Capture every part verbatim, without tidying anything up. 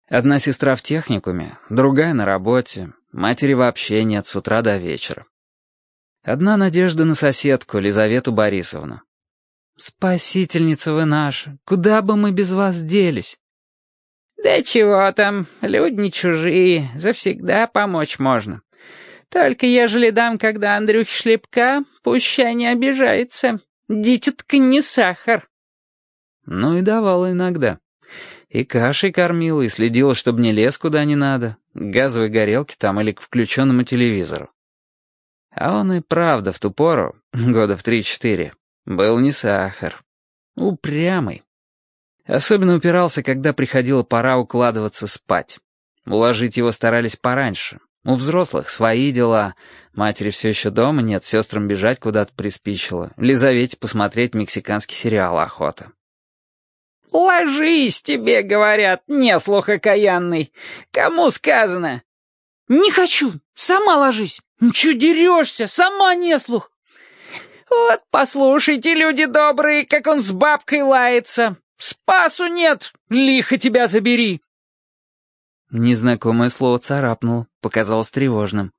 Одна сестра в техникуме, другая на работе, матери вообще нет с утра до вечера. Одна надежда на соседку, Лизавету Борисовну. «Спасительница вы наша, куда бы мы без вас делись?» «Да чего там, люди не чужие, завсегда помочь можно. Только ежели дам, когда Андрюхе шлепка, пущай не обижается. Дитятка не сахар». Ну и давала иногда. И кашей кормила, и следила, чтобы не лез куда не надо, к газовой горелке там или к включенному телевизору. А он и правда в ту пору, года в три-четыре, был не сахар. Упрямый. Особенно упирался, когда приходила пора укладываться спать. Уложить его старались пораньше. У взрослых свои дела. Матери все еще дома нет, сестрам бежать куда-то приспичило. Лизавете посмотреть мексиканский сериал «Охота». «Ложись, тебе говорят, неслух окаянный. Кому сказано?» «Не хочу, сама ложись. Чё дерешься, сама неслух». «Вот послушайте, люди добрые, как он с бабкой лается. Спасу нет, лихо тебя забери». Незнакомое слово царапнуло, показалось тревожным.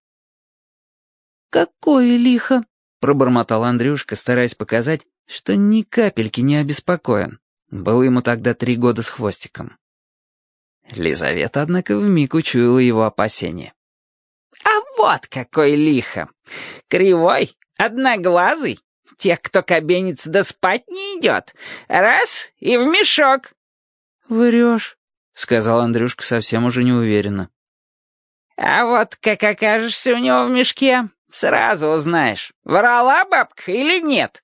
«Какое лихо?» — пробормотал Андрюшка, стараясь показать, что ни капельки не обеспокоен. Было ему тогда три года с хвостиком. Лизавета, однако, вмиг учуяла его опасения. «А вот какой лихо! Кривой, одноглазый, тех, кто кабенится да спать не идет. Раз — и в мешок». «Врешь», — сказал Андрюшка совсем уже неуверенно. «А вот как окажешься у него в мешке, сразу узнаешь, врала бабка или нет».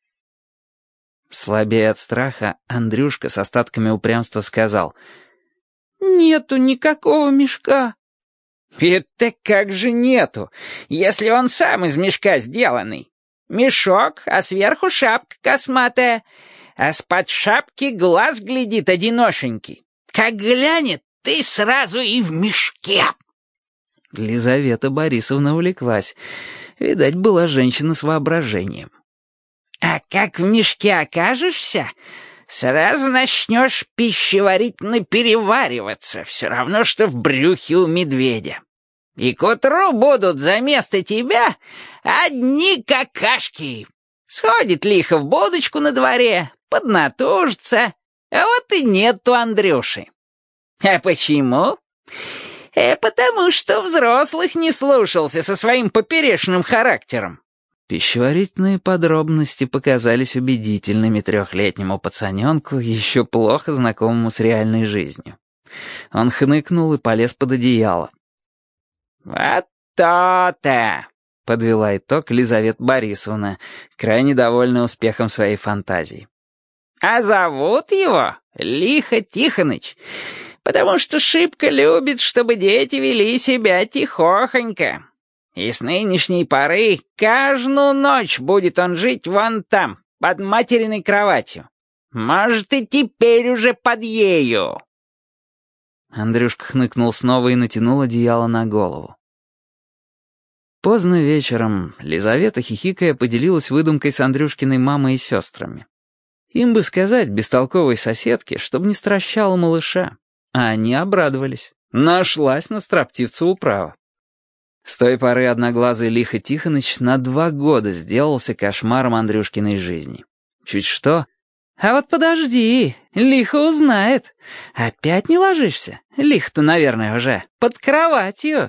Слабея от страха, Андрюшка с остатками упрямства сказал: «Нету никакого мешка». «Это как же нету, если он сам из мешка сделанный? Мешок, а сверху шапка косматая, а с-под шапки глаз глядит одиношенький. Как глянет, ты сразу и в мешке». Лизавета Борисовна увлеклась. Видать, была женщина с воображением. «А как в мешке окажешься, сразу начнешь пищеварительно перевариваться, все равно, что в брюхе у медведя. И к утру будут за место тебя одни какашки. Сходит лихо в будочку на дворе, поднатужится, а вот и нету Андрюши. А почему? Э, потому что взрослых не слушался со своим поперечным характером». Пищеварительные подробности показались убедительными трехлетнему пацаненку, еще плохо знакомому с реальной жизнью. Он хныкнул и полез под одеяло. «Вот то-то!» — подвела итог Лизавета Борисовна, крайне довольная успехом своей фантазии. «А зовут его Лихо Тихоныч, потому что шибко любит, чтобы дети вели себя тихохонько. И с нынешней поры каждую ночь будет он жить вон там, под материной кроватью. Может, и теперь уже под ею». Андрюшка хныкнул снова и натянул одеяло на голову. Поздно вечером Лизавета, хихикая, поделилась выдумкой с Андрюшкиной мамой и сестрами. Им бы сказать бестолковой соседке, чтобы не стращала малыша. А они обрадовались. Нашлась на строптивца управа. С той поры одноглазый Лихо Тихоныч на два года сделался кошмаром Андрюшкиной жизни. Чуть что... «А вот подожди, Лихо узнает. Опять не ложишься? Лихо-то, наверное, уже под кроватью».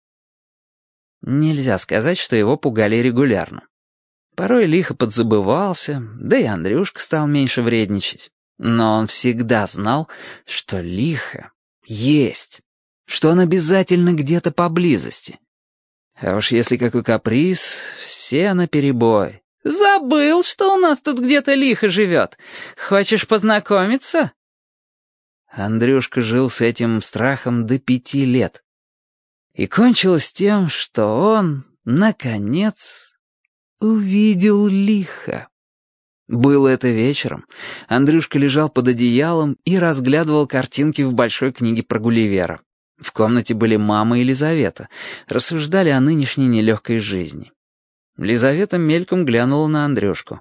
Нельзя сказать, что его пугали регулярно. Порой Лихо подзабывался, да и Андрюшка стал меньше вредничать. Но он всегда знал, что Лихо есть, что он обязательно где-то поблизости. А уж если какой каприз, все наперебой. «Забыл, что у нас тут где-то Лихо живет. Хочешь познакомиться?» Андрюшка жил с этим страхом до пяти лет. И кончилось тем, что он, наконец, увидел Лихо. Было это вечером. Андрюшка лежал под одеялом и разглядывал картинки в большой книге про Гулливера. В комнате были мама и Лизавета. Рассуждали о нынешней нелегкой жизни. Лизавета мельком глянула на Андрюшку.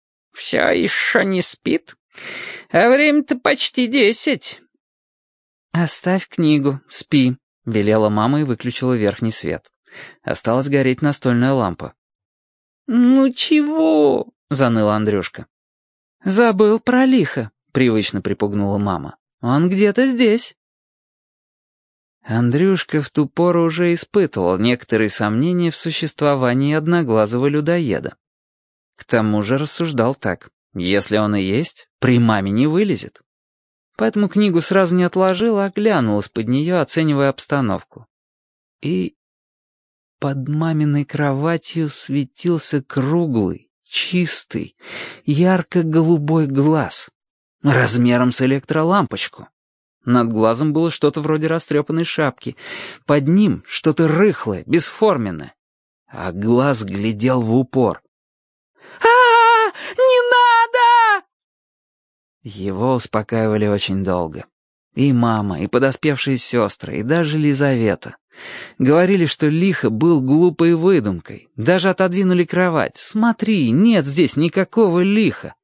«Все еще не спит? А время-то почти десять». «Оставь книгу, спи», — велела мама и выключила верхний свет. Осталась гореть настольная лампа. «Ну чего?» — заныла Андрюшка. «Забыл про лихо», — привычно припугнула мама. «Он где-то здесь». Андрюшка в ту пору уже испытывал некоторые сомнения в существовании одноглазого людоеда. К тому же рассуждал так: если он и есть, при маме не вылезет. Поэтому книгу сразу не отложил, а глянул из-под нее, оценивая обстановку. И под маминой кроватью светился круглый, чистый, ярко-голубой глаз, размером с электролампочку. Над глазом было что-то вроде растрепанной шапки, под ним что-то рыхлое, бесформенное. А глаз глядел в упор. «А-а-а! Не надо!» Его успокаивали очень долго. И мама, и подоспевшие сестры, и даже Лизавета. Говорили, что лихо был глупой выдумкой. Даже отодвинули кровать. «Смотри, нет здесь никакого лиха».